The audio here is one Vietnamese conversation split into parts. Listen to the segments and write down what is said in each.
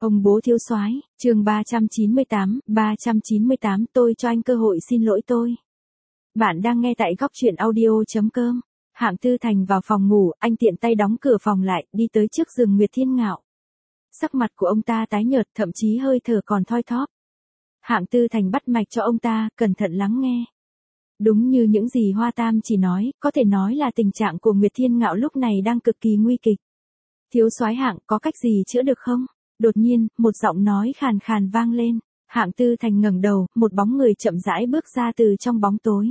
Ông bố thiếu soái, chương 398, tôi cho anh cơ hội xin lỗi tôi. Bạn đang nghe tại góc truyện audio.com. Hạng Tư Thành vào phòng ngủ, anh tiện tay đóng cửa phòng lại, đi tới trước giường Nguyệt Thiên Ngạo. Sắc mặt của ông ta tái nhợt, thậm chí hơi thở còn thoi thóp. Hạng Tư Thành bắt mạch cho ông ta, cẩn thận lắng nghe. Đúng như những gì Hoa Tam chỉ nói, có thể nói là tình trạng của Nguyệt Thiên Ngạo lúc này đang cực kỳ nguy kịch. Thiếu soái Hạng, có cách gì chữa được không? Đột nhiên, một giọng nói khàn khàn vang lên. Hạng Tư Thành ngẩng đầu, một bóng người chậm rãi bước ra từ trong bóng tối.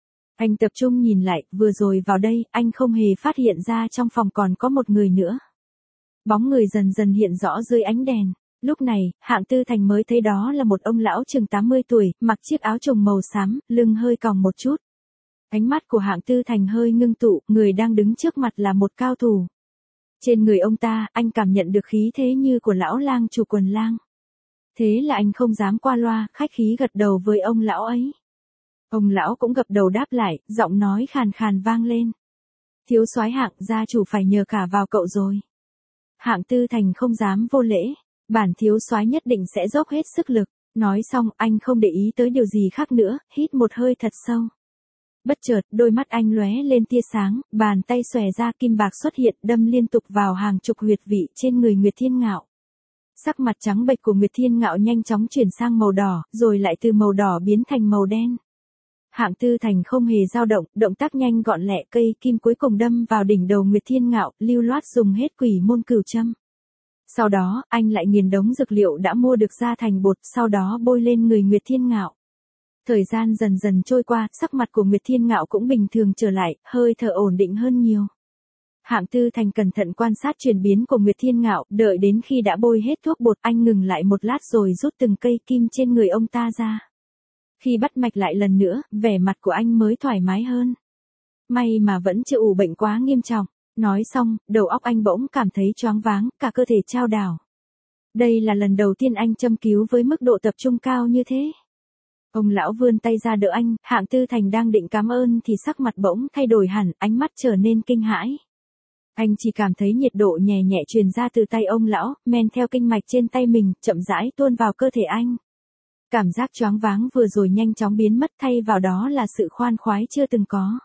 Anh tập trung nhìn lại, vừa rồi vào đây, anh không hề phát hiện ra trong phòng còn có một người nữa. Bóng người dần dần hiện rõ dưới ánh đèn. Lúc này, Hạng Tư Thành mới thấy đó là một ông lão chừng 80 tuổi, mặc chiếc áo choàng màu xám, lưng hơi còng một chút. Ánh mắt của Hạng Tư Thành hơi ngưng tụ, người đang đứng trước mặt là một cao thủ. Trên người ông ta, anh cảm nhận được khí thế như của lão lang chủ quần lang. Thế là anh không dám qua loa, khách khí gật đầu với ông lão ấy. Ông lão cũng gật đầu đáp lại, giọng nói khàn khàn vang lên. Thiếu soái Hạng, gia chủ phải nhờ cả vào cậu rồi. Hạng Tư Thành không dám vô lễ, bản thiếu soái nhất định sẽ dốc hết sức lực. Nói xong, anh không để ý tới điều gì khác nữa, hít một hơi thật sâu. Bất chợt, đôi mắt anh lóe lên tia sáng, bàn tay xòe ra kim bạc xuất hiện, đâm liên tục vào hàng chục huyệt vị trên người Nguyệt Thiên Ngạo. Sắc mặt trắng bệch của Nguyệt Thiên Ngạo nhanh chóng chuyển sang màu đỏ, rồi lại từ màu đỏ biến thành màu đen. Hạng Tư Thành không hề dao động, động tác nhanh gọn lẹ, cây kim cuối cùng đâm vào đỉnh đầu Nguyệt Thiên Ngạo, lưu loát dùng hết quỷ môn cửu châm. Sau đó, anh lại nghiền đống dược liệu đã mua được ra thành bột, sau đó bôi lên người Nguyệt Thiên Ngạo. Thời gian dần dần trôi qua, sắc mặt của Nguyệt Thiên Ngạo cũng bình thường trở lại, hơi thở ổn định hơn nhiều. Hạng Tư Thành cẩn thận quan sát chuyển biến của Nguyệt Thiên Ngạo, đợi đến khi đã bôi hết thuốc bột, anh ngừng lại một lát rồi rút từng cây kim trên người ông ta ra. Khi bắt mạch lại lần nữa, vẻ mặt của anh mới thoải mái hơn. May mà vẫn chưa ủ bệnh quá nghiêm trọng. Nói xong, đầu óc anh bỗng cảm thấy choáng váng, cả cơ thể chao đảo. Đây là lần đầu tiên anh châm cứu với mức độ tập trung cao như thế. Ông lão vươn tay ra đỡ anh, Hạng Tư Thành đang định cảm ơn thì sắc mặt bỗng thay đổi hẳn, ánh mắt trở nên kinh hãi. Anh chỉ cảm thấy nhiệt độ nhẹ nhẹ truyền ra từ tay ông lão, men theo kinh mạch trên tay mình, chậm rãi tuôn vào cơ thể anh. Cảm giác choáng váng vừa rồi nhanh chóng biến mất, thay vào đó là sự khoan khoái chưa từng có.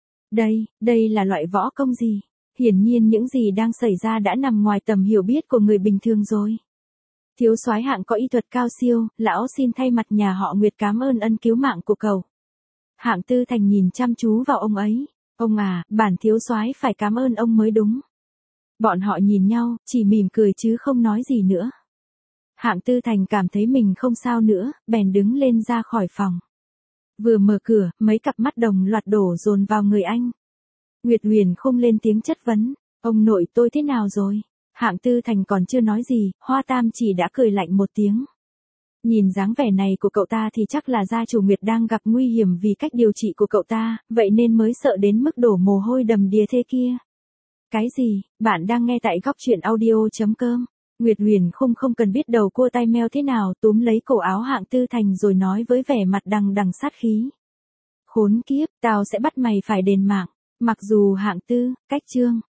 Đây là loại võ công gì? Hiển nhiên những gì đang xảy ra đã nằm ngoài tầm hiểu biết của người bình thường rồi. Thiếu soái Hạng có y thuật cao siêu, lão xin thay mặt nhà họ Nguyệt cảm ơn ân cứu mạng của cậu. Hạng Tư Thành nhìn chăm chú vào ông ấy. Ông à, bản thiếu soái phải cảm ơn ông mới đúng. Bọn họ nhìn nhau, chỉ mỉm cười chứ không nói gì nữa. Hạng Tư Thành cảm thấy mình không sao nữa, bèn đứng lên ra khỏi phòng. Vừa mở cửa, mấy cặp mắt đồng loạt đổ dồn vào người anh. Nguyệt Huyền không lên tiếng chất vấn, ông nội tôi thế nào rồi? Hạng Tư Thành còn chưa nói gì, Hoa Tam chỉ đã cười lạnh một tiếng. Nhìn dáng vẻ này của cậu ta thì chắc là gia chủ Nguyệt đang gặp nguy hiểm vì cách điều trị của cậu ta, vậy nên mới sợ đến mức đổ mồ hôi đầm đìa thế kia. Cái gì? Bạn đang nghe tại góc truyện audio.com. Nguyệt Huyền không cần biết đầu cua tay meo thế nào, túm lấy cổ áo Hạng Tư Thành rồi nói với vẻ mặt đằng đằng sát khí. Khốn kiếp, tao sẽ bắt mày phải đền mạng. Mặc dù Hạng Tư, cách chương.